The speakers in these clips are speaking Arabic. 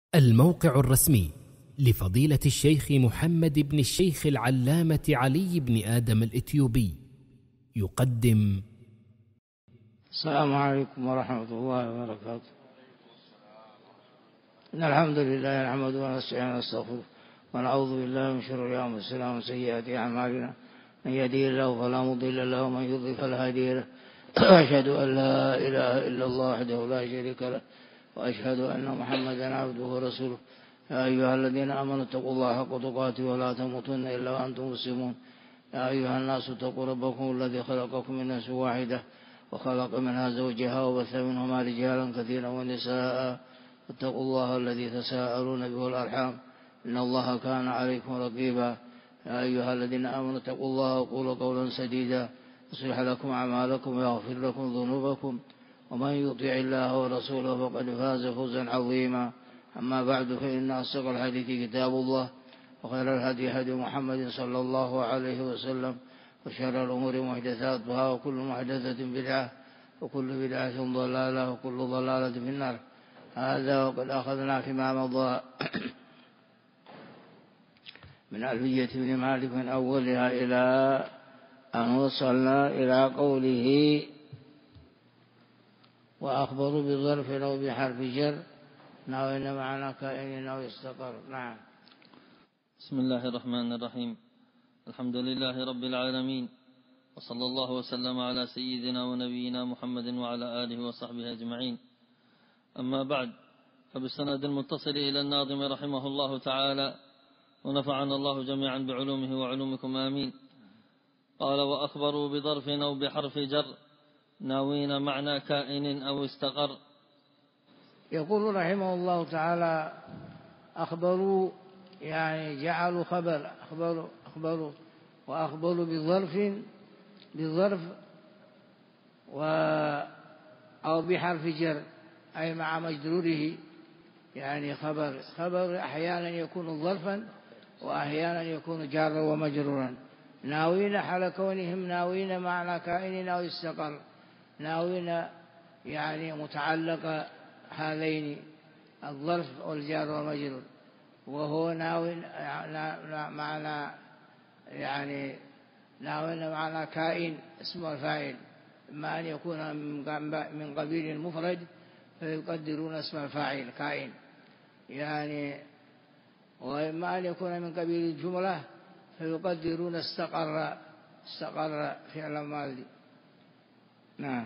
الموقع الرسمي لفضيلة الشيخ محمد بن الشيخ العلامة علي بن آدم الإثيوبي يقدم. السلام عليكم ورحمة الله وبركاته. إن الحمد لله نحمده ونستعينه ونستغفره ونعوذ بالله من شرور أنفسنا ومن سيئات أعمالنا، من يهده الله فلا مضل له ومن يضلل فلا هادي له، وأشهد أن لا إله إلا الله وحده لا شريك له، وأشهد أن محمدا عبده ورسوله. يا أيها الذين آمنوا اتقوا الله حق تقاته ولا تموتن إلا وأنتم مسلمون. يا أيها الناس اتقوا ربكم الذي خلقكم من نفس واحدة وخلق منها زوجها وبث منهما رجالا كثيرا ونساء، واتقوا الله الذي تساءلون به والأرحام إن الله كان عليكم رقيبا. يا أيها الذين آمنوا اتقوا الله وقولوا قولا سديدا يصلح لكم أعمالكم ويغفر لكم ذنوبكم، ومن يطع الله ورسوله فقد فاز فوزا عظيما. أما بعد، فإن أصدق الحديث كتاب الله، وخير الهدي هدي محمد صلى الله عليه وسلم، وشر الأمور محدثاتها، وكل محدثة بدعة، وكل بدعة ضلالة، وكل ضلالة في النار. هذا وقد أخذنا فيما مضى من ألفية بن مالك من أولها إلى أن وصلنا إلى قوله: وأخبروا بظرف أو بحرف جر ناوين معنى كائن أو استقر. نعم. بسم الله الرحمن الرحيم. الحمد لله رب العالمين، وصلى الله وسلم على سيدنا ونبينا محمد وعلى آله وصحبه أجمعين. أما بعد، فبالسند المتصل إلى الناظم رحمه الله تعالى، ونفعنا الله جميعا بعلومه وعلومكم آمين. قال: وأخبروا بظرف أو بحرف جر ناوين معنى كائن أو استقر. يقول رحمه الله تعالى: أخبروا يعني جعلوا خبر، أخبروا وأخبروا بظرف أو بحرف جر، أي مع مجروره، يعني خبر أحيانا يكون ظرفا وأحيانا يكون جارا ومجرورا. ناوين حال كونهم ناوين معنى كائن أو استقر، ناوين يعني متعلق هذين الظرف والجار والمجرور، وهو ناوين معنى يعني ناوين معنى كائن اسم الفاعل، إما أن يكون من قبيل المفرد فيقدرون اسم الفاعل كائن يعني، وإما أن يكون من قبيل الجملة فيقدرون استقر فعل ماضي. نعم.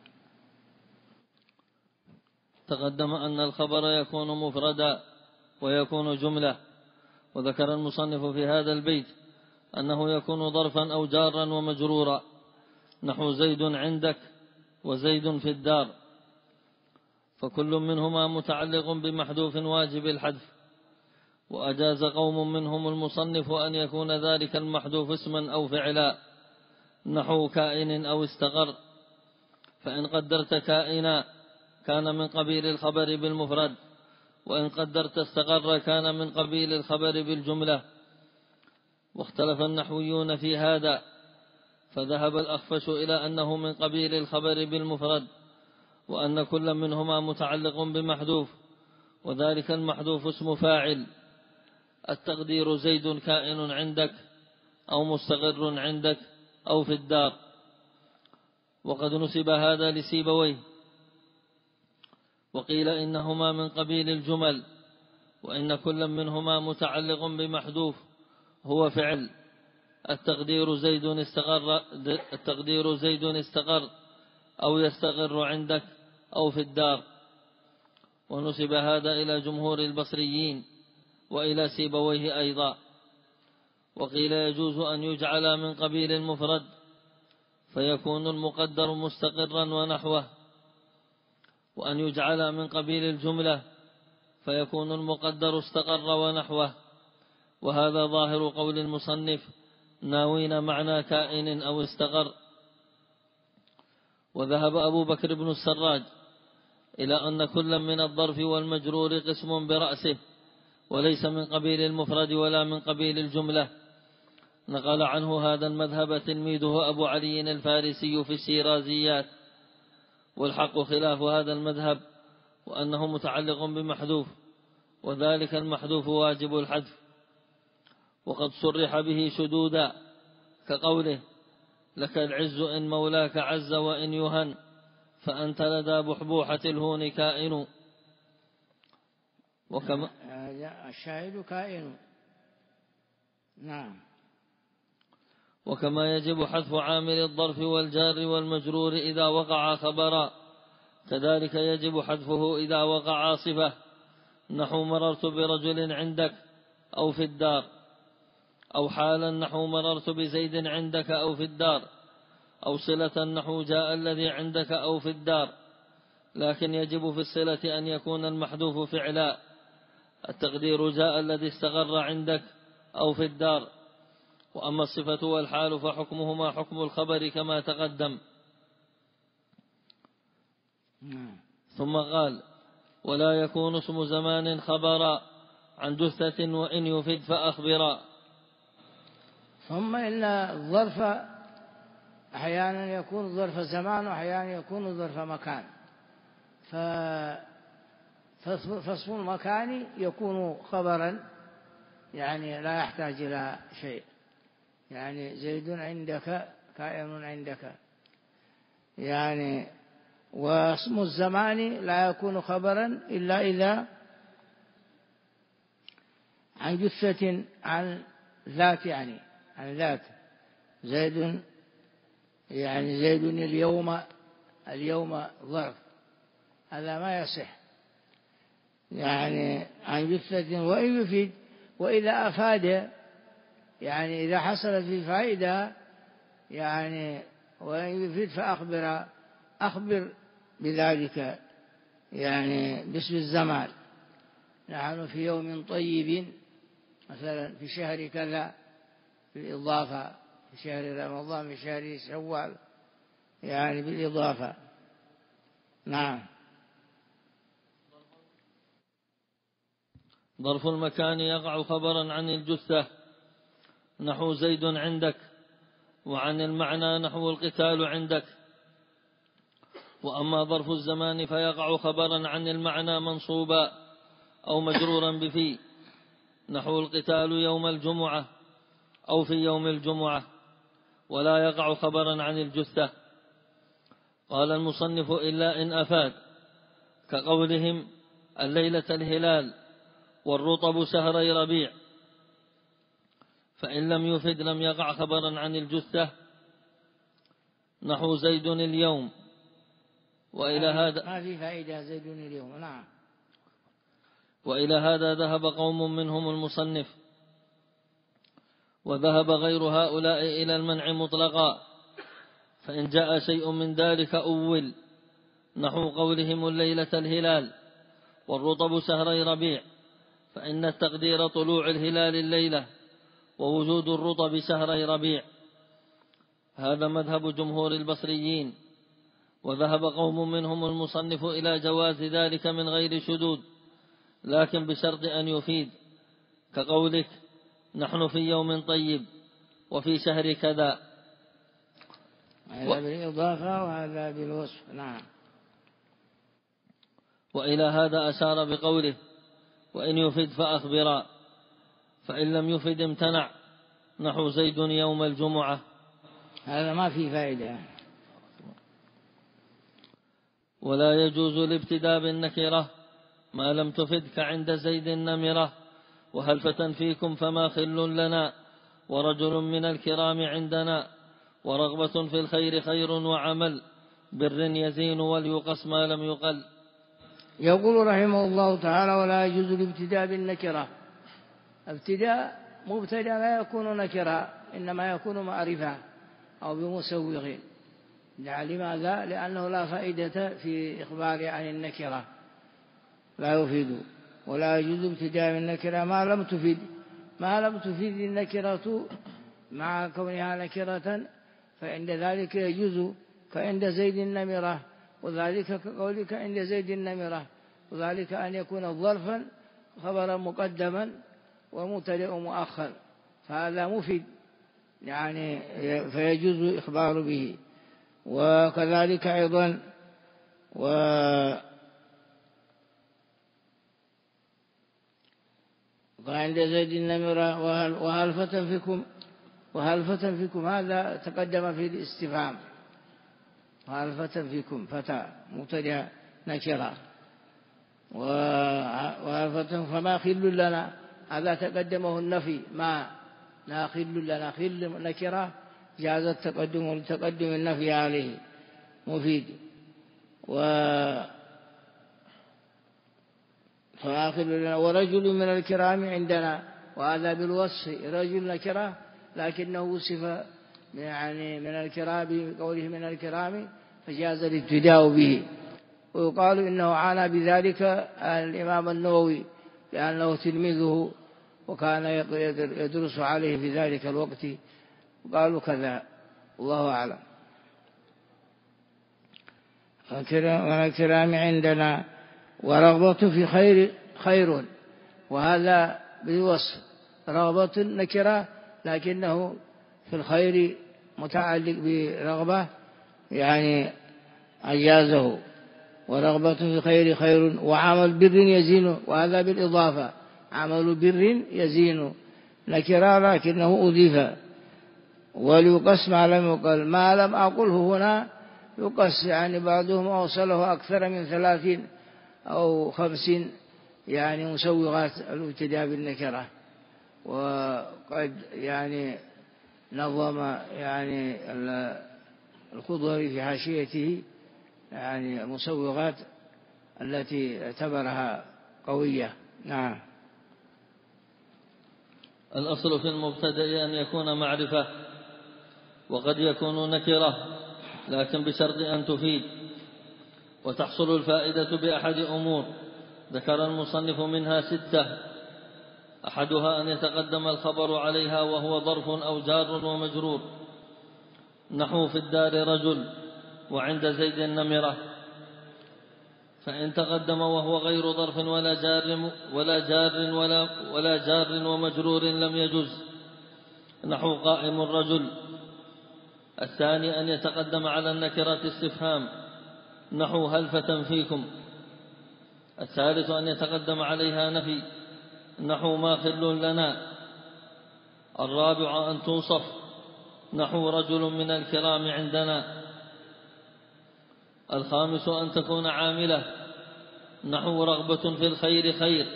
تقدم أن الخبر يكون مفردا ويكون جملة، وذكر المصنف في هذا البيت أنه يكون ظرفا أو جارا ومجرورا، نحو زيد عندك وزيد في الدار، فكل منهما متعلق بمحذوف واجب الحذف. وأجاز قوم منهم المصنف أن يكون ذلك المحذوف اسما أو فعلا، نحو كائن أو استقر، فإن قدرت كائنا كان من قبيل الخبر بالمفرد، وإن قدرت استقر كان من قبيل الخبر بالجملة. واختلف النحويون في هذا، فذهب الأخفش إلى أنه من قبيل الخبر بالمفرد، وأن كل منهما متعلق بمحذوف، وذلك المحذوف اسم فاعل، التقدير زيد كائن عندك أو مستقر عندك أو في الدار. وقد نسب هذا لسيبويه، وقيل إنهما من قبيل الجمل، وإن كل منهما متعلق بمحذوف هو فعل، التقدير زيد استقر أو يستقر عندك أو في الدار. ونسب هذا إلى جمهور البصريين وإلى سيبويه أيضا. وقيل يجوز أن يجعل من قبيل المفرد فيكون المقدر مستقرا ونحوه، وأن يجعل من قبيل الجملة فيكون المقدر استقر ونحوه. وهذا ظاهر قول المصنف: ناوين معنى كائن أو استقر. وذهب أبو بكر بن السراج إلى أن كل من الظرف والمجرور قسم برأسه، وليس من قبيل المفرد ولا من قبيل الجملة. نقل عنه هذا المذهب تلميذه أبو علي الفارسي في الشيرازيات. والحق خلاف هذا المذهب، وأنه متعلق بمحذوف، وذلك المحذوف واجب الحذف، وقد صرح به شدودا كقوله: لك العز إن مولاك عز وإن يهن، فأنت لدى بحبوحة الهون كائن. وكما الشاهد كائن. نعم. وكما يجب حذف عامل الظرف والجار والمجرور إذا وقع خبرا، كذلك يجب حذفه إذا وقع صفة، نحو مررت برجل عندك أو في الدار، أو حالا نحو مررت بزيد عندك أو في الدار، أو صلة نحو جاء الذي عندك أو في الدار. لكن يجب في الصلة أن يكون المحذوف فعلا، التقدير جاء الذي استقر عندك أو في الدار. وأما الصفة والحال فحكمهما حكم الخبر كما تقدم. ثم قال: ولا يكون اسم زمان خبرا عن جثة وإن يفد فأخبرا. ثم إن الظرف أحيانا يكون ظرف زمان وأحيانا يكون ظرف مكان، فاسم المكان يكون خبرا، يعني لا يحتاج إلى شيء، يعني زيد عندك كائن عندك يعني. واسم الزمان لا يكون خبرا إلا إذا عن جثة، عن ذات، يعني عن ذات. زيد يعني زيد اليوم ظرف، هذا ما يصح، يعني عن جثة. وإن يفيد، وإذا أفاد، يعني إذا حصلت في فائدة، يعني وإن يفيد فأخبر، أخبر بذلك، يعني باسم الزمان. نحن في يوم طيب مثلا، في شهر كذا، بالإضافة، في شهر رمضان، في شهر شوال، يعني بالإضافة. نعم. ظرف المكان يقع خبرا عن الجثة نحو زيد عندك، وعن المعنى نحو القتال عندك. وأما ظرف الزمان فيقع خبرا عن المعنى منصوبا أو مجرورا بفي، نحو القتال يوم الجمعة أو في يوم الجمعة، ولا يقع خبرا عن الجثة. قال المصنف: إلا إن أفاد، كقولهم: الليلة الهلال والرطب شهري ربيع. فإن لم يفد لم يقع خبرا عن الجثة، نحو زيد اليوم. وإلى هذا ما في فائدة زيد اليوم. نعم. وإلى هذا ذهب قوم منهم المصنف، وذهب غير هؤلاء إلى المنع مطلقا. فإن جاء شيء من ذلك أول، نحو قولهم: الليلة الهلال والرطب شهري ربيع، فإن التقدير طلوع الهلال الليلة ووجود الرطب شهري ربيع. هذا مذهب جمهور البصريين. وذهب قوم منهم المصنف إلى جواز ذلك من غير شذوذ، لكن بشرط أن يفيد، كقولك: نحن في يوم طيب وفي شهر كذا. هذا بالإضافة وهذا بالوصف. نعم. وإلى هذا أشار بقوله: وإن يفد فأخبرا. فإن لم يفد امتنع، نحو زيد يوم الجمعة. هذا ما في فائدة. ولا يجوز الابتداء بالنكرة ما لم تفد، كعند زيد النمرة، وهلفة فيكم فما خل لنا، ورجل من الكرام عندنا، ورغبة في الخير خير وعمل، بر يزين وليقص ما لم يقل. يقول رحمه الله تعالى: ولا يجوز الابتداء بالنكرة. ابتداء مبتدأ لا يكون نكرة، إنما يكون معرفة أو بمسوغ. لماذا؟ لأنه لا فائدة في إخبار عن النكرة، لا يفيد. ولا يجوز ابتداء بالنكرة ما لم تفيد. ما لم تفيد النكرة مع كونها نكرة، فعند ذلك يجوز، كعند زيد النمرة، وذلك كقولك عند زيد النمرة، وذلك أن يكون ظرفا خبرا مقدما ومبتدأ مؤخر، فهذا مفيد، يعني فيجوز إخبار به. وكذلك أيضا وعند زيد النمرة وهل فتى فيكم هذا تقدم في الاستفهام. وهل فتى فيكم فتى مبتدأ نكرة، وهل فتى فما خل لنا هذا تقدمه النفي ما لا خل لنا، خل نكرة جاز التقدم النفي عليه مفيد. فما خل لنا ورجل من الكرام عندنا، وهذا بالوصف رجل نكرة لكنه وصف يعني من الكرام بقوله من الكرام فجاز الابتداء به. ويقال إنه عانى بذلك الإمام النووي لأنه تلميذه وكان يدرس عليه في ذلك الوقت، وقالوا كذا الله أعلم. من الكرام عندنا ورغبة في خير، وهذا بالوصف رغبة نكرة لكنه في الخير متعلق برغبة يعني أجازه. ورغبة في خير وعمل بر يزين، وهذا بالإضافة عمل بر يزين نكرة لكنه أضيف. وليقس ما لم يقل، ما لم أقله هنا يقس، يعني بعضهم أوصله أكثر من 30 أو 50 يعني مسوغات الابتداء بالنكرة. وقد يعني نظم يعني الخضري في حاشيته يعني المسوغات التي اعتبرها قوية. نعم. الأصل في المبتدأ أن يكون معرفة، وقد يكون نكرة لكن بشرط أن تفيد. وتحصل الفائدة بأحد أمور ذكر المصنف منها 6. أحدها أن يتقدم الخبر عليها وهو ظرف أو جار ومجرور، نحو في الدار رجل وعند زيد النمرة، فإن تقدم وهو غير ظرف ولا جار ومجرور لم يجز، نحو قائم الرجل. الثاني أن يتقدم على النكرة استفهام، نحو هل فتى فيكم. الثالث أن يتقدم عليها نفي، نحو ما خل لنا. الرابع أن توصف، نحو رجل من الكرام عندنا. الخامس أن تكون عاملة، نحو رغبة في الخير خير.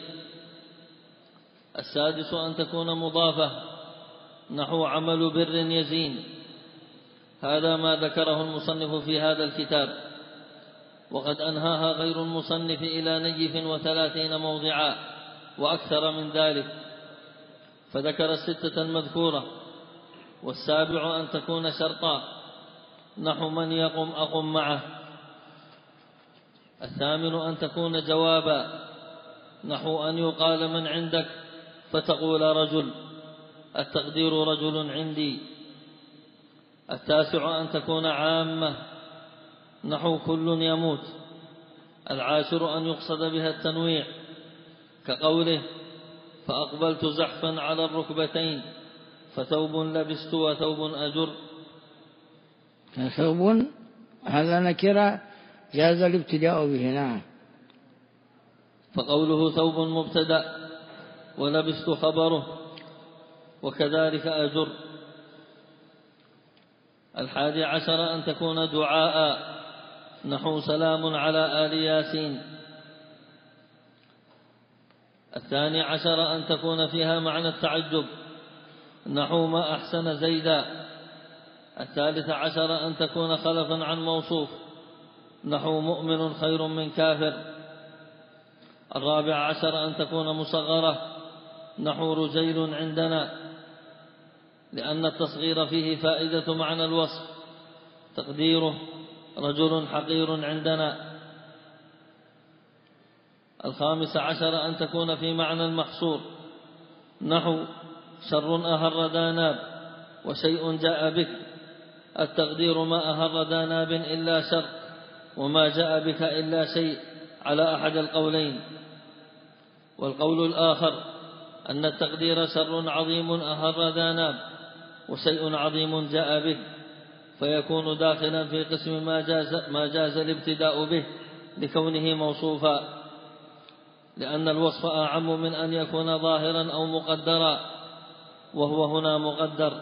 السادس أن تكون مضافة، نحو عمل بر يزين. هذا ما ذكره المصنف في هذا الكتاب، وقد أنهاها غير المصنف إلى نيف 30 موضعا وأكثر من ذلك، فذكر 6 المذكورة. والسابع أن تكون شرطا، نحو من يقم أقم معه. الثامن أن تكون جوابا، نحو أن يقال من عندك فتقول رجل، التقدير رجل عندي. التاسع أن تكون عامة، نحو كل يموت. العاشر أن يقصد بها التنويع، كقوله فأقبلت زحفا على الركبتين، فثوب لبست وثوب أجر. ثوب هذا نكرة جاز الابتداء به. نعم. فقوله ثوب مبتدأ ولبست خبره، وكذلك أجر. 11 أن تكون دعاء، نحو سلام على آل ياسين. 12 أن تكون فيها معنى التعجب، نحو ما أحسن زيدا. 13 أن تكون خلفا عن موصوف، نحو مؤمن خير من كافر. 14 أن تكون مصغرة، نحو رجيل عندنا، لأن التصغير فيه فائدة معنى الوصف، تقديره رجل حقير عندنا. 15 أن تكون في معنى المحصور، نحو شر أهر داناب وشيء جاء بك. التقدير ما أهر داناب إلا شر، وما جاء بك إلا شيء، على أحد القولين. والقول الآخر أن التقدير شر عظيم أهر داناب وشيء عظيم جاء به، فيكون داخلا في قسم ما جاز الابتداء به لكونه موصوفا، لأن الوصف أعم من أن يكون ظاهرا أو مقدرا، وهو هنا مقدر.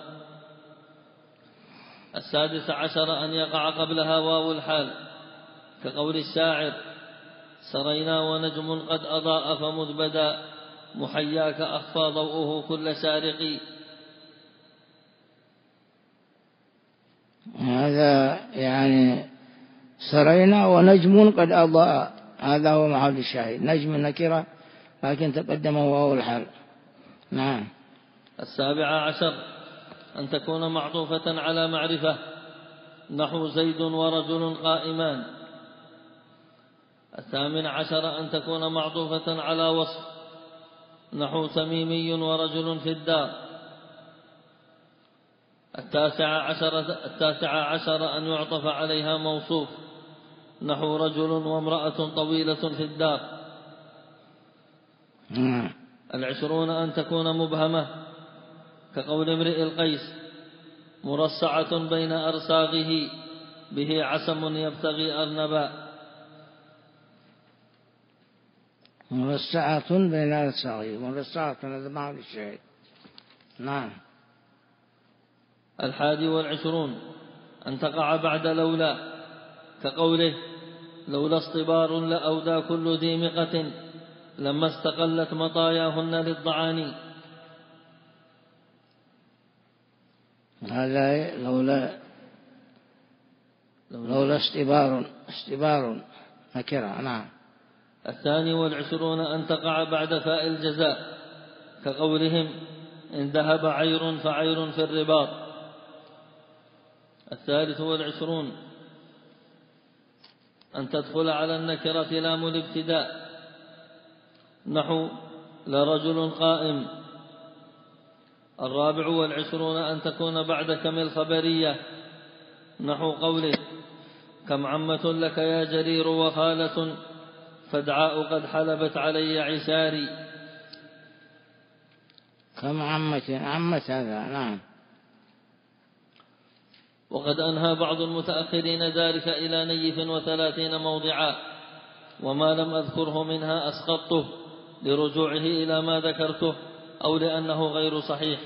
16 أن يقع قبلها واو الحال، كقول الشاعر: سرينا ونجم قد أضاء فمذ بدا محياك أخفى ضوءه كل سارق. هذا يعني سرينا ونجم قد أضاء، هذا هو محل الشاهد. نجم نكرة لكن تقدمه واو الحال. نعم. 17 أن تكون معطوفة على معرفة، نحو زيد ورجل قائمان. 18 أن تكون معطوفة على وصف، نحو تميمي ورجل في الدار. 19 أن يعطف عليها موصوف، نحو رجل وامرأة طويلة في الدار. 20 أن تكون مبهمة، كقول امرئ القيس: مرصعة بين أرساغه به عسم يبتغي أرنبا. مرصعة بين أرساغه، مرصعة هذا محل الشاهد. نعم. 21 أن تقع بعد لولا، كقوله: لولا اصطبار لأودى كل ذي مقة لما استقلت مطاياهن للضعاني. هذا لولا استبار نكرة. نعم. 22 أن تقع بعد فاء الجزاء، كقولهم: إن ذهب عير فعير في الرباط. 23 أن تدخل على النكرة لام الابتداء، نحو لرجل قائم. 24 أن تكون بعد كم الخبرية، نحو قوله: كم عمة لك يا جرير وخالة فادعاء قد حلبت علي عساري. كم عمة هذا. نعم. وقد أنهى بعض المتأخرين ذلك إلى نيف 30 موضعا، وما لم أذكره منها أسقطته لرجوعه إلى ما ذكرته أو لأنه غير صحيح.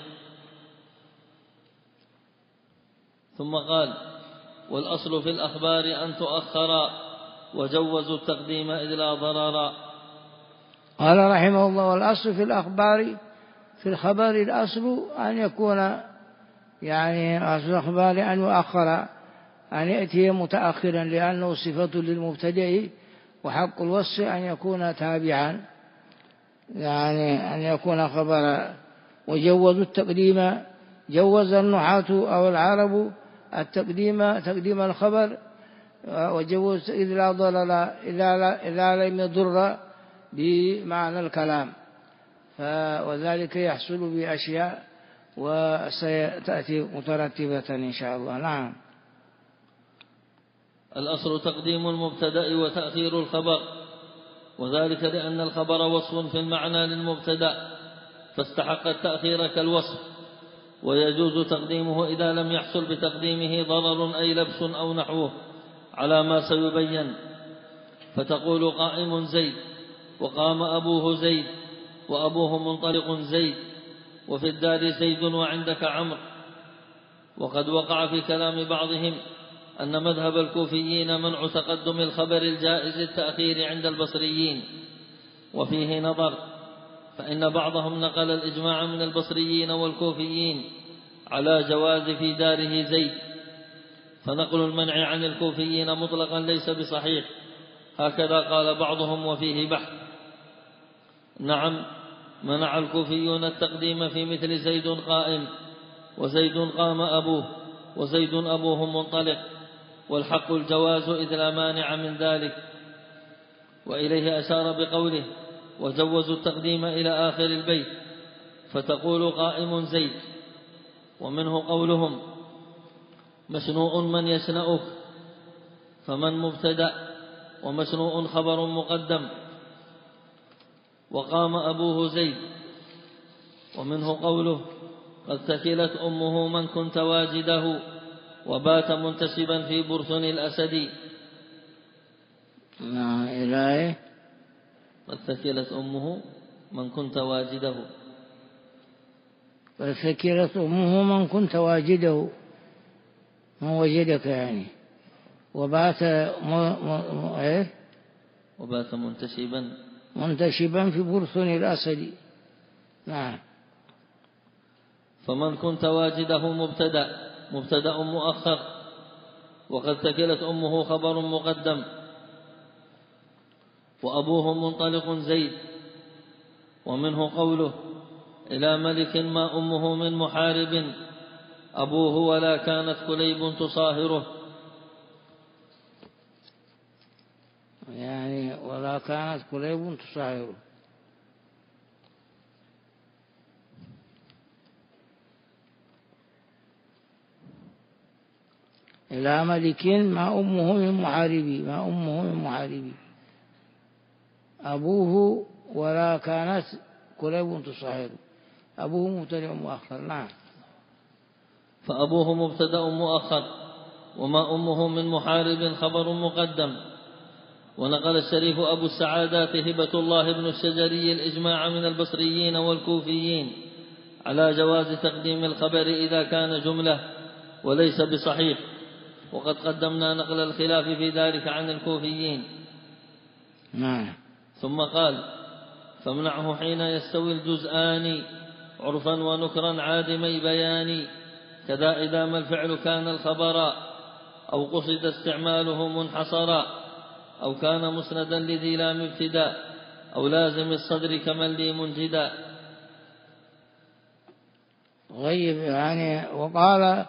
ثم قال: والأصل في الأخبار أن تؤخر وجوزوا التقديم إذ لا ضرر. قال رحمه الله: والأصل في الأخبار، في الخبر الأصل أن يكون يعني أصل الأخبار أن يؤخر، أن يأتي متأخرا، لأنه صفة للمبتدئ، وحق الوصف أن يكون تابعا، يعني أن يكون خبرا. وجوزوا التقديم، جوز النحاة أو العرب تقديم الخبر، وجوز إذ لا ضرر إذا لم يضر بمعنى الكلام، وذلك يحصل بأشياء وسيأتي مترتبة إن شاء الله. نعم. الأصل تقديم المبتدأ وتأخير الخبر، وذلك لأن الخبر وصف في المعنى للمبتدأ فاستحق التأخير كالوصف، ويجوز تقديمه إذا لم يحصل بتقديمه ضرر أي لبس أو نحوه على ما سيبين. فتقول: قائم زيد، وقام أبوه زيد، وأبوه منطلق زيد، وفي الدار زيد وعندك عمرو. وقد وقع في كلام بعضهم أن مذهب الكوفيين منع تقدم الخبر الجائز التأخير عند البصريين، وفيه نظر، فإن بعضهم نقل الإجماع من البصريين والكوفيين على جواز في داره زيد، فنقل المنع عن الكوفيين مطلقا ليس بصحيح، هكذا قال بعضهم وفيه بحث. نعم، منع الكوفيون التقديم في مثل زيد قائم، وزيد قام أبوه، وزيد أبوه منطلق، والحق الجواز إذ لا مانع من ذلك. وإليه أشار بقوله: وجوزوا التقديم إلى آخر البيت، فتقول: قائم زيد. ومنه قولهم: مشنوء من يشنأك، فمن مبتدأ، ومشنوء خبر مقدم. وقام أبوه زيد. ومنه قوله: قد ثكلت أمه من كنت واجده، وبات منتسبا في برثن الأسد. إلهي قد ثكلت أمه من كنت واجده. قد ثكلت أمه من كنت واجده، من وجدك يعني. وبات وبات منتشبا في برثن الأسد. نعم. فمن كنت واجده مبتدأ مؤخر، وقد ثكلت أمه خبر مقدم. وأبوه منطلق زيد، ومنه قوله إلى ملك ما أمه من محارب، أبوه ولا كانت كليب تصاهره، يعني ولا كانت كليب تصاهره. إلى ملك ما أمه من محاربي، أبوه ولا كانت كليب تصاهره. أبوه مبتدأ مؤخر. نعم. فأبوه مبتدأ مؤخر، وما أمه من محارب خبر مقدم. ونقل الشريف أبو السعادات هبة الله بن الشجري الإجماع من البصريين والكوفيين على جواز تقديم الخبر إذا كان جملة، وليس بصحيح، وقد قدمنا نقل الخلاف في ذلك عن الكوفيين. نعم. ثم قال فامنعه حين يستوي الجزآن عرفا ونكرا عادمي بيان، كذا إذا ما الفعل كان الخبرا، أو قصد استعماله منحصرا، أو كان مسندا لذي لام ابتداء، أو لازم الصدر كمن لي منجدا. غيب يعني. وقال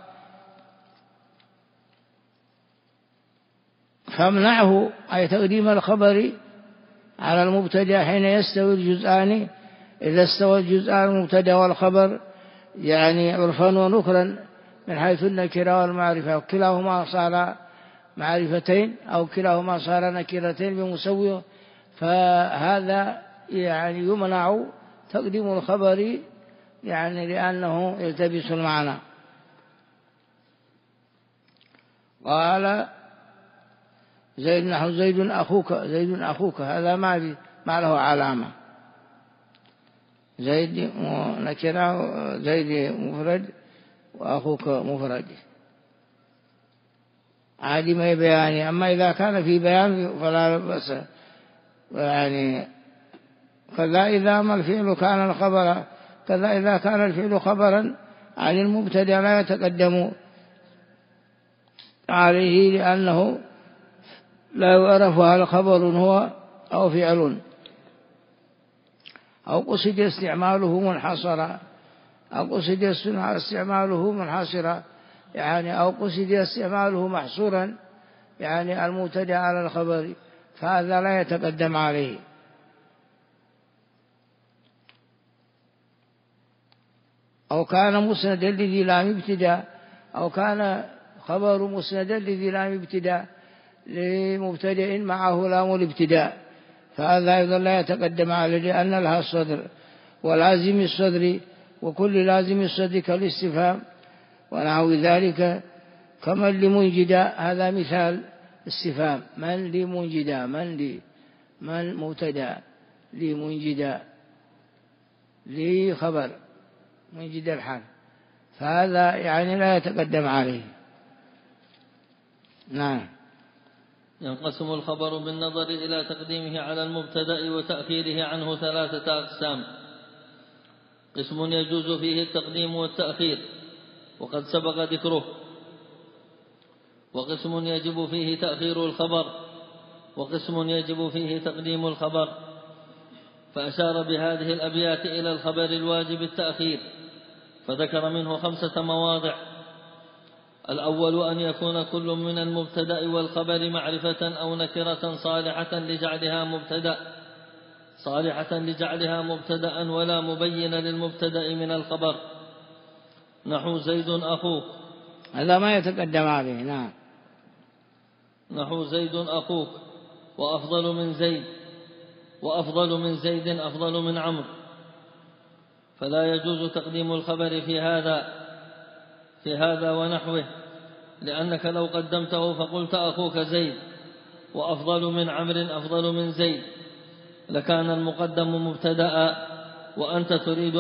فامنعه أي تقديم الخبر على المبتدأ حين يستوي الجزآن، إذا استوى الجزآن المبتدأ والخبر يعني عرفا ونكرا من حيث النكرة والمعرفة، وكلاهما صار معرفتين أو كلاهما صار نكرتين بمسوي، فهذا يعني يمنع تقديم الخبر يعني لأنه يلتبس المعنى. قال زيد نحو زيد أخوك، هذا ما له علامة. زيد نكرة، زيد مفرد، وأخوك مفرد عادم بيان. أما إذا كان في بيان فلا بأس يعني. كذا إذا ما الفعل كان الخبر، كذا إذا كان الفعل خبرا عن المبتدأ لا يتقدم عليه، لأنه لا يعرف هل خبر هو أو فعل، أو قصد استعماله منحصرا، أو قصد استعماله منحصرا يعني، أو قصد استعماله محصورا يعني المبتدأ على الخبر، فهذا لا يتقدم عليه. أو كان مسندا لذي لام ابتداء، أو كان خبر مسندا لذي لام ابتداء لمبتدأ معه لام الابتداء، فهذا أيضا لا يتقدم عليه، لأن لها الصدر ولازم الصدر، وكل لازم الصدر كالاستفهام ونحو ذلك. كمن لمنجدا، هذا مثال استفهام. من لمنجدا، من مبتدأ، لمنجدا لي خبر منجد الحال، فهذا يعني لا يتقدم عليه. نعم. ينقسم الخبر بالنظر إلى تقديمه على المبتدأ وتأخيره عنه 3 أقسام. قسم يجوز فيه التقديم والتأخير وقد سبق ذكره، وقسم يجب فيه تأخير الخبر، وقسم يجب فيه تقديم الخبر. فأشار بهذه الأبيات إلى الخبر الواجب التأخير، فذكر منه 5 مواضع. الأول أن يكون كل من المبتدأ والخبر معرفة أو نكرة صالحة لجعلها مبتدأ ولا مبين للمبتدأ من الخبر، نحو زيد أخوك، هذا ما يتقدم عليه. نعم. نحو زيد أخوك، وأفضل من زيد، وأفضل من زيد أفضل من عمرو، فلا يجوز تقديم الخبر في هذا ونحوه، لأنك لو قدمته فقلت أخوك زيد وأفضل من عمرو أفضل من زيد، لكان المقدم مبتدأ وأنت تريد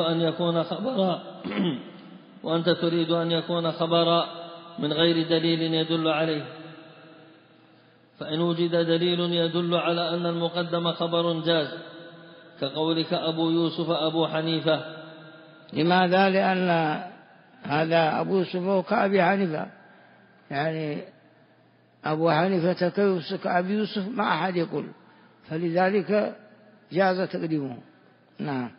أن يكون خبرا من غير دليل يدل عليه. فإن وجد دليل يدل على أن المقدم خبر جاز كقولك أبو يوسف أبو حنيفة. لماذا؟ لأن هذا أبو يوسف كأبي حنيفة، يعني أبو حنيفة كأبي يوسف ما أحد يقول، فلذلك جاز تقديمه. نعم.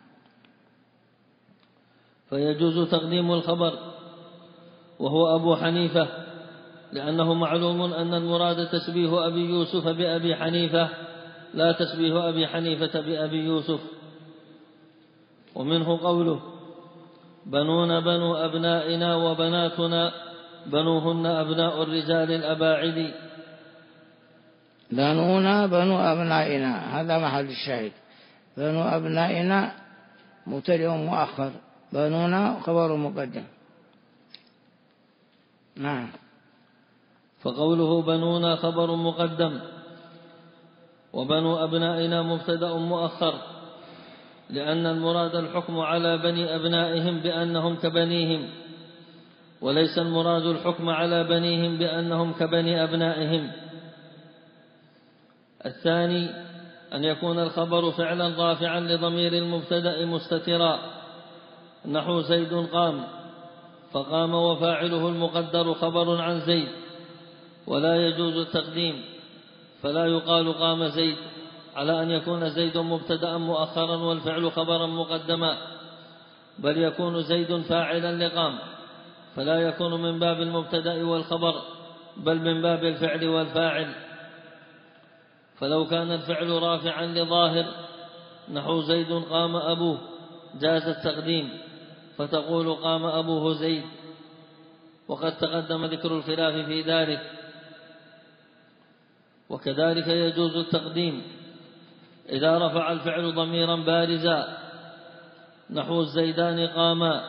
فيجوز تقديم الخبر وهو أبو حنيفة، لأنه معلوم أن المراد تشبيه أبي يوسف بأبي حنيفة لا تشبيه أبي حنيفة بأبي يوسف. ومنه قوله بنون بنو أبنائنا وبناتنا بنوهن أبناء الرجال الأباعد. بنونا بنو أبنائنا، هذا محل الشاهد. بنو أبنائنا مبتدأ مؤخر، بنونا خبر مقدم. نعم. فقوله بنونا خبر مقدم وبنو أبنائنا مبتدأ مؤخر، لأن المراد الحكم على بني أبنائهم بأنهم كبنيهم، وليس المراد الحكم على بنيهم بأنهم كبني أبنائهم. الثاني أن يكون الخبر فعلا رافعا لضمير المبتدأ مستترا، نحو زيد قام، فقام وفاعله المقدر خبر عن زيد، ولا يجوز التقديم، فلا يقال قام زيد على أن يكون زيد مبتدأ مؤخرا والفعل خبرا مقدما، بل يكون زيد فاعلا لقام، فلا يكون من باب المبتدأ والخبر بل من باب الفعل والفاعل. فلو كان الفعل رافعا لظاهر نحو زيد قام أبوه جاز التقديم، فتقول قام أبوه زيد، وقد تقدم ذكر الخلاف في ذلك. وكذلك يجوز التقديم إذا رفع الفعل ضميرا بارزا نحو الزيدان قاما،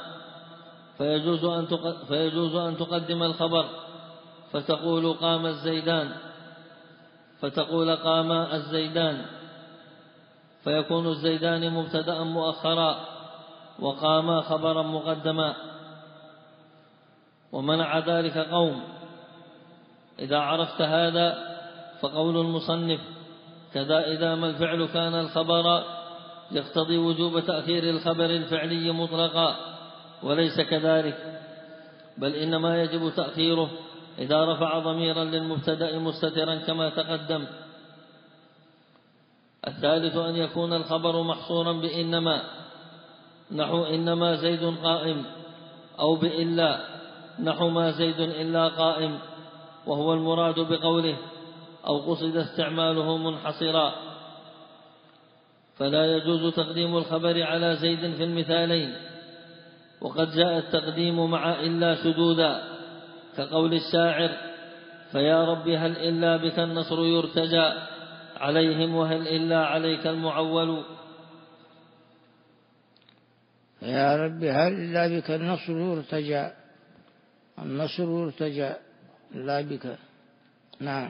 فيجوز أن تقدم الخبر فتقول قام الزيدان، فتقول قام الزيدان، فيكون الزيدان مبتدأ مؤخرا وقاما خبرا مقدما. ومنع ذلك قوم. إذا عرفت هذا فقول المصنف كذا إذا ما الفعل كان الخبر يقتضي وجوب تأخير الخبر الفعلي مطلقا، وليس كذلك، بل إنما يجب تأخيره إذا رفع ضميرا للمبتدأ مستترا كما تقدم. الثالث أن يكون الخبر محصورا بإنما، نحو إنما زيد قائم، أو بإلا نحو ما زيد إلا قائم، وهو المراد بقوله أو قصد استعماله منحصرا. فلا يجوز تقديم الخبر على زيد في المثالين، وقد جاء التقديم مع إلا شذوذا كقول الشاعر فيا رب هل إلا بك النصر يرتجى عليهم وهل إلا عليك المعول. يا رب هل إلا بك النصر يرتجى، النصر يرتجى إلا بك. نعم.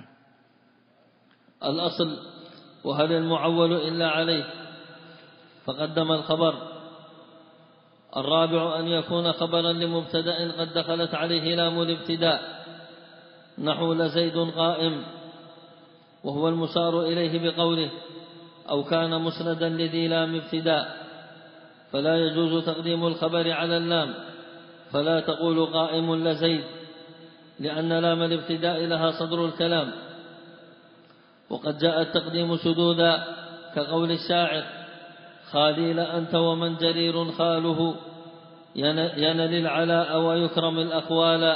الأصل وهل المعول إلا عليه، فقدم الخبر. الرابع أن يكون خبرا لمبتدأ قد دخلت عليه لام الابتداء، نحو لزيد قائم، وهو المشار إليه بقوله أو كان مسندا لذي لام ابتداء، فلا يجوز تقديم الخبر على اللام، فلا تقول قائم لزيد، لأن لام الابتداء لها صدر الكلام. وقد جاء التقديم شذوذا كقول الشاعر خاليل أنت ومن جرير خاله ينل العلاء ويكرم الأقوال.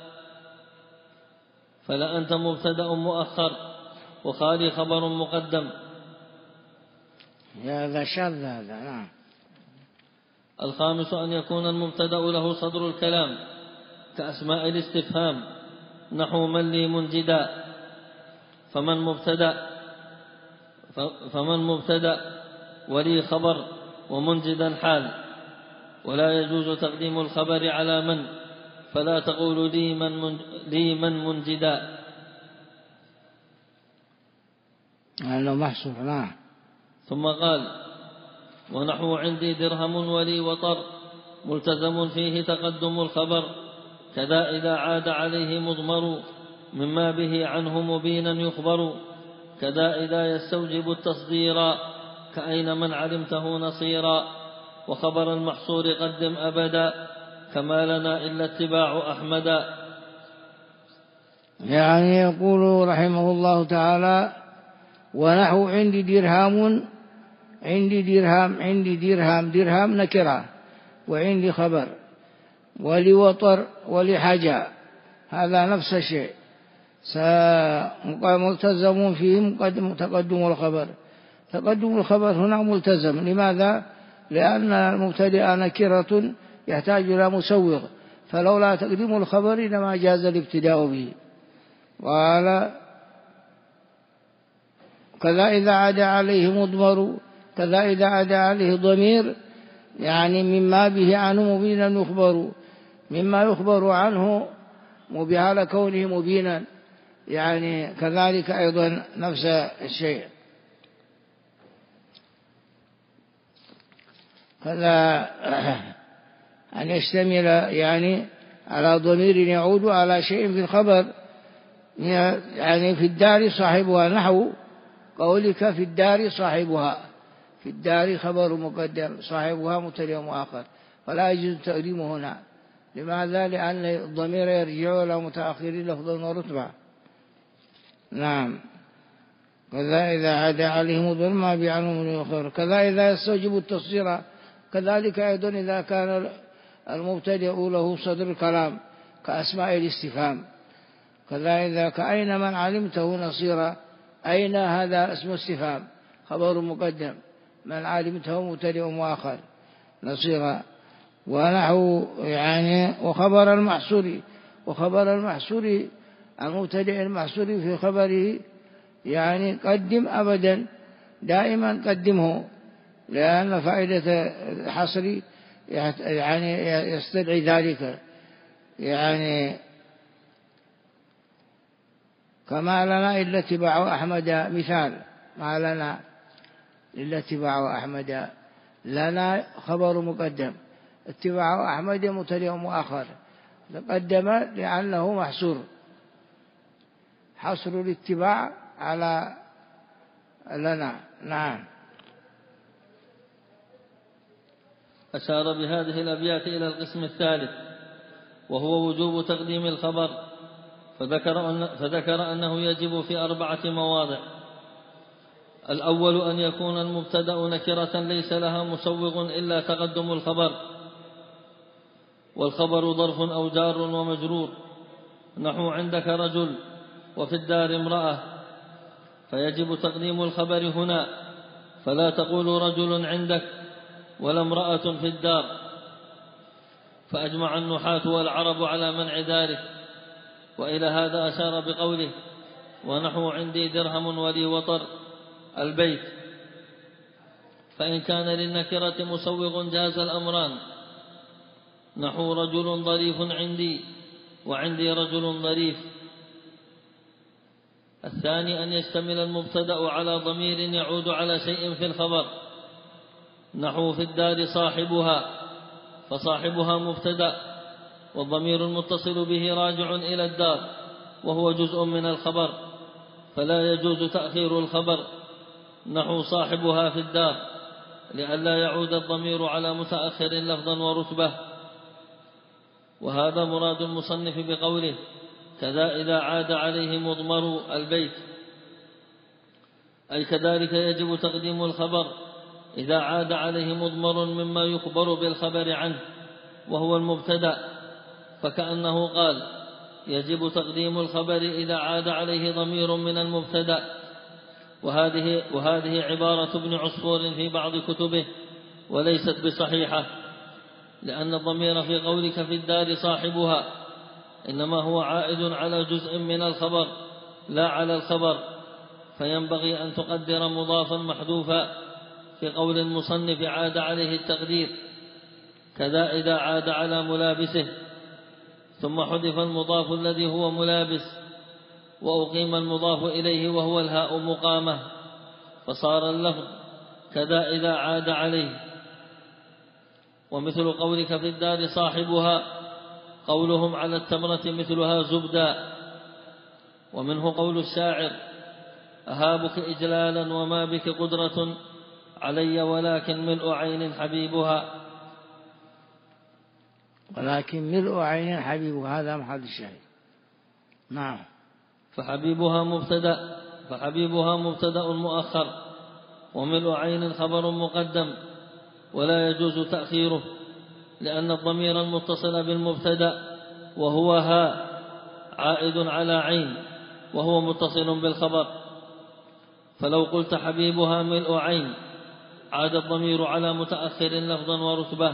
فلا أنت مبتدأ مؤخر وخالي خبر مقدم. هذا شاذ هذا. نعم. الخامس أن يكون المبتدأ له صدر الكلام كأسماء الاستفهام، نحو من لي منجدا، فمن مبتدأ ولي خبر ومنجدا حال، ولا يجوز تقديم الخبر على من، فلا تقول لي من منجدا. لأنه محصور. نعم. ثم قال: ونحو عندي درهم ولي وطر ملتزم فيه تقدم الخبر، كذا إذا عاد عليه مضمر مما به عنه مبينا يخبر، كذا إذا يستوجب التصدير كأين من علمته نصيرا، وخبر المحصور قدم أبدا كما لنا إلا اتباع أحمدا. يعني يقول رحمه الله تعالى: ونحو عندي درهم، عندي درهم نكرة، وعندي خبر، ولوطر ولحاجة، هذا نفس الشيء، ملتزم فيه تقدم الخبر. تقدم الخبر هنا ملتزم، لماذا؟ لأن المبتدئ نكرة يحتاج إلى مسوغ، فلولا تقديم الخبر لما جاز الابتداء به. وقال: كذا إذا عاد عليه مضمر، كذا إذا عاد عليه ضمير، يعني مما به عنه مبينا يخبر، مما يخبر عنه بحال كونه مبينا، يعني كذلك أيضا نفس الشيء. كذا أن يشتمل يعني على ضمير يعود على شيء في الخبر، يعني في الدار صاحبها، نحو قولك في الدار صاحبها، في الدار خبر مقدم، صاحبها مبتدأ مؤخر، فلا يجوز تقديمه هنا. لماذا؟ لأن الضمير يرجع إلى متأخر لفظا ورتبة. نعم. كذا إذا عاد عليه مضمر ما بعنه من يخبر، كذا إذا يستوجب التصدير، كذلك أيضا إذا كان المبتدئ له صدر الكلام كأسماء الاستفهام. كذا إذا كأين من علمته نصيرا، أين هذا اسم استفهام خبر مقدم، من علمته مبتدئ مؤخر، نصيرا. ونحو يعني وخبر المحصور المبتدئ المحصور في خبره، يعني قدم أبدا، دائما قدمه، لأن فائدة الحصر يعني يستدعي ذلك. يعني كما لنا إلا اتباع أحمد، مثال ما لنا إلا اتباع أحمد، لنا خبر مقدم، اتباع أحمد مبتدئ مؤخر، تقدم لأنه محصور، حصر الاتباع على لنا. نعم. أشار بهذه الأبيات إلى القسم الثالث، وهو وجوب تقديم الخبر، فذكر أنه يجب في 4 مواضع. الأول أن يكون المبتدأ نكرة ليس لها مسوغ إلا تقدم الخبر، والخبر ظرف أو جار ومجرور، نحو عندك رجل وفي الدار امرأة، فيجب تقديم الخبر هنا، فلا تقول رجل عندك ولا امرأة في الدار. فأجمع النحاة والعرب على منع ذلك، وإلى هذا أشار بقوله: ونحو عندي درهم ولي وطر البيت. فإن كان للنكرة مسوغ جاز الأمران، نحو رجل ظريف عندي وعندي رجل ظريف. الثاني أن يشتمل المبتدأ على ضمير يعود على شيء في الخبر، نحو في الدار صاحبها، فصاحبها مبتدأ، والضمير المتصل به راجع إلى الدار وهو جزء من الخبر، فلا يجوز تأخير الخبر، نحو صاحبها في الدار، لئلا يعود الضمير على متأخر لفظا ورتبة. وهذا مراد المصنف بقوله: كذا إذا عاد عليه مضمر البيت، أي كذلك يجب تقديم الخبر إذا عاد عليه مضمر مما يخبر بالخبر عنه وهو المبتدأ، فكأنه قال: يجب تقديم الخبر إذا عاد عليه ضمير من المبتدأ. وهذه عبارة ابن عصفور في بعض كتبه، وليست بصحيحة، لأن الضمير في قولك في الدار صاحبها إنما هو عائد على جزء من الخبر لا على الخبر، فينبغي أن تقدر مضافا محذوفا في قول المصنف عاد عليه التقدير، كذا إذا عاد على ملابسه، ثم حذف المضاف الذي هو ملابس، وأقيم المضاف إليه وهو الهاء مقامة، فصار اللفظ كذا إذا عاد عليه. ومثل قولك في الدار صاحبها قولهم على التمرة مثلها زبدا. ومنه قول الشاعر أهابك إجلالا وما بك قدرة علي ولكن ملء عين حبيبها. ولكن ملء عين حبيبها، هذا محل الشاهد. نعم. فحبيبها مبتدأ مؤخر، وملء عين خبر مقدم، ولا يجوز تأخيره، لأن الضمير المتصل بالمبتدأ وهو ها عائد على عين، وهو متصل بالخبر. فلو قلت حبيبها ملء عين عاد الضمير على متأخر لفظا ورتبة.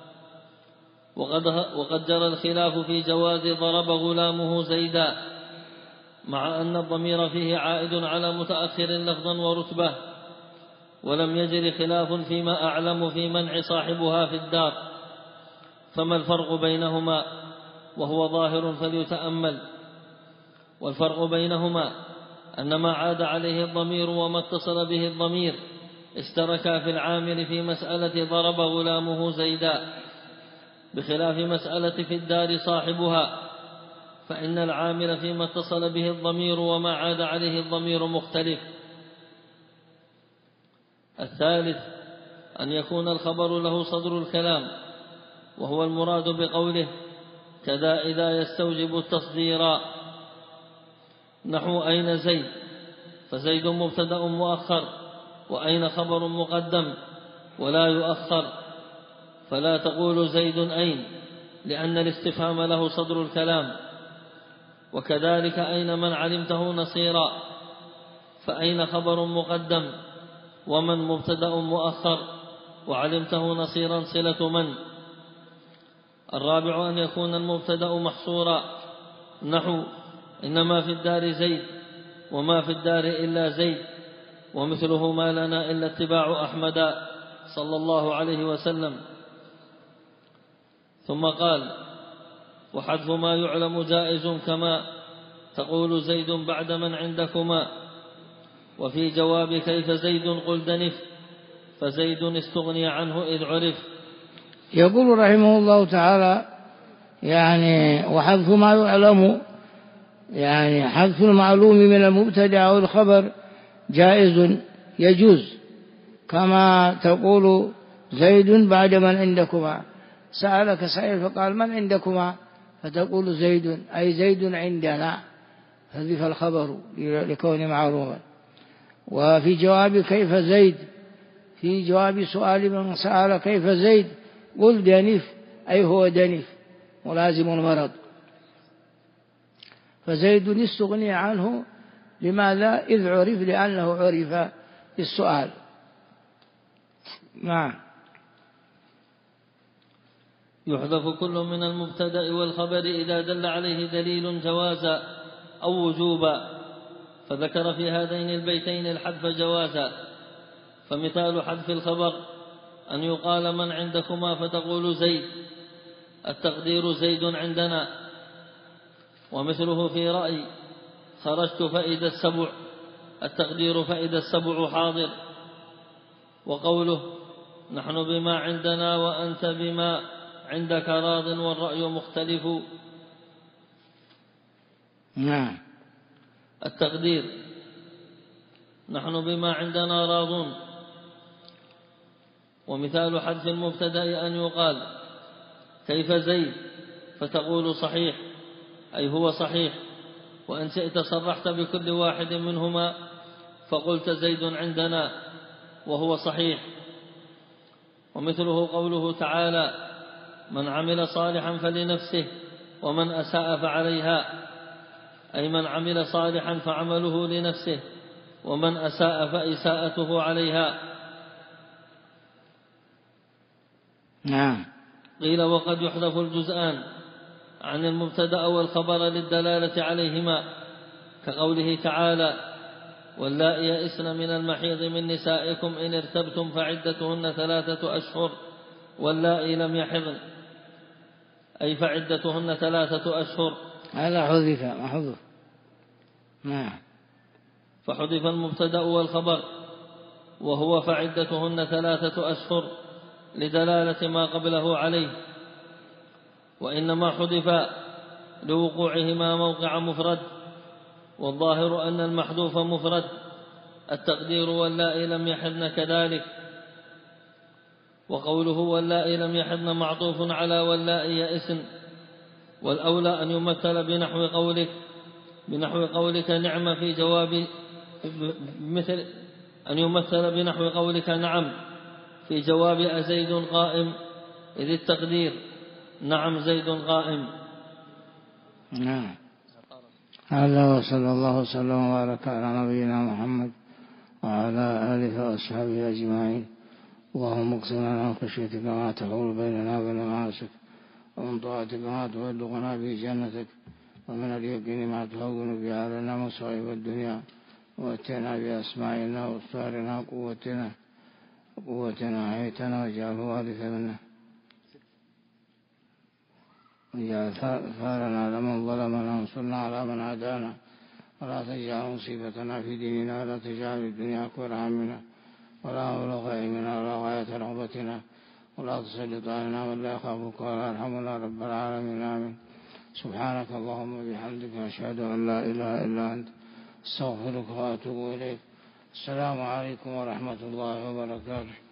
وقد جرى الخلاف في جواز ضرب غلامه زيدا، مع أن الضمير فيه عائد على متأخر لفظا ورتبة، ولم يجر خلاف فيما أعلم في منع صاحبها في الدار. فما الفرق بينهما؟ وهو ظاهر فليتأمل. والفرق بينهما أن ما عاد عليه الضمير وما اتصل به الضمير اشتركا في العامل في مسألة ضرب غلامه زيدا، بخلاف مسألة في الدار صاحبها، فإن العامل فيما اتصل به الضمير وما عاد عليه الضمير مختلف. الثالث أن يكون الخبر له صدر الكلام، وهو المراد بقوله كذا إذا يستوجب التصدير، نحو أين زيد، فزيد مبتدأ مؤخر، وأين خبر مقدم ولا يؤخر، فلا تقول زيد أين، لأن الاستفهام له صدر الكلام. وكذلك أين من علمته نصيرا، فأين خبر مقدم، ومن مبتدأ مؤخر، وعلمته نصيرا صلة من. الرابع أن يكون المبتدأ محصورا، نحو إنما في الدار زيد، وما في الدار إلا زيد، ومثله ما لنا إلا اتباع أحمد صلى الله عليه وسلم. ثم قال وحذف ما يعلم جائز، كما تقول زيد بعد من عندكما. وفي جواب كيف زيد قل دنف، فزيد استغني عنه إذ عرف. يقول رحمه الله تعالى يعني وحذف ما يعلم، يعني حذف المعلوم من المبتدأ أو الخبر جائز يجوز، كما تقول زيد بعد من عندكما. سألك سائل فقال من عندكما، فتقول زيد أي زيد عندنا، حذف الخبر لكون معلوما. وفي جواب كيف زيد، في جواب سؤال من سأل كيف زيد قل دنف أي هو دنف ملازم المرض، فزيد استغني عنه. لماذا؟ إذ عرف، لأنه عرف بالسؤال. نعم. يحذف كل من المبتدأ والخبر إذا دل عليه دليل جوازا أو وجوبا، فذكر في هذين البيتين الحذف جوازا. فمثال حذف الخبر أن يقال من عندكما فتقول زيد، التقدير زيد عندنا. ومثله في رأي خرجت فإذا السبع، التقدير فإذا السبع حاضر. وقوله نحن بما عندنا وأنت بما عندك راض والرأي مختلف. نعم. التقدير نحن بما عندنا راضون. ومثال حذف المبتدأ أن يقال كيف زيد فتقول صحيح أي هو صحيح، وإن شئت صرحت بكل واحد منهما فقلت زيد عندنا وهو صحيح. ومثله قوله تعالى من عمل صالحا فلنفسه ومن أساء فعليها، أي من عمل صالحا فعمله لنفسه، ومن أساء فإساءته عليها. نعم. قيل وقد يحذف الجزءان عن المبتدأ والخبر للدلالة عليهما، كقوله تعالى واللائي يئسن من المحيض من نسائكم إن ارتبتم فعدتهن 3 أشهر واللائي لم يحضن، أي فعدتهن 3 أشهر. هذا حذف محذوف. نعم. فحذف المبتدأ والخبر وهو فعدتهن 3 أشهر لدلالة ما قبله عليه، وإنما حذف لوقوعهما موقع مفرد، والظاهر أن المحذوف مفرد، التقدير واللائي لم يحضن كذلك. وقوله واللائي لم يحضن معطوف على واللائي يئسن، والأولى أن يمثل بنحو قولك نعم في جواب، مثل أن يمثل بنحو قولك نعم في جواب أزيد قائم، إذ التقدير نعم زيد قائم. نعم. هذا وصلى الله وسلم وبارك على نبينا محمد وعلى آله وأصحابه أجمعين. اللهم اقسم لنا من خشيتك ما تحول بيننا وبين معاصيك، ومن طاعتك ما تبلغنا به جنتك، ومن اليقين ما تهون به علينا مصائب الدنيا، واتنا بأسماعنا وأبصارنا قوتنا حيتنا، واجعله وارث منا، واجعل ثارنا لمن ظلمنا، وانصرنا على من عادانا، ولا تجعل مصيبتنا في ديننا، ولا تجعل الدنيا أكبر همنا ولا مبلغ علمنا ولا غاية رغبتنا، ولا تسلط علينا من لا يخافك ولا يرحمنا رب العالمين. آمين. سبحانك اللهم وبحمدك، أشهد أن لا إله إلا أنت، استغفرك وأتوب إليك. السلام عليكم ورحمة الله وبركاته.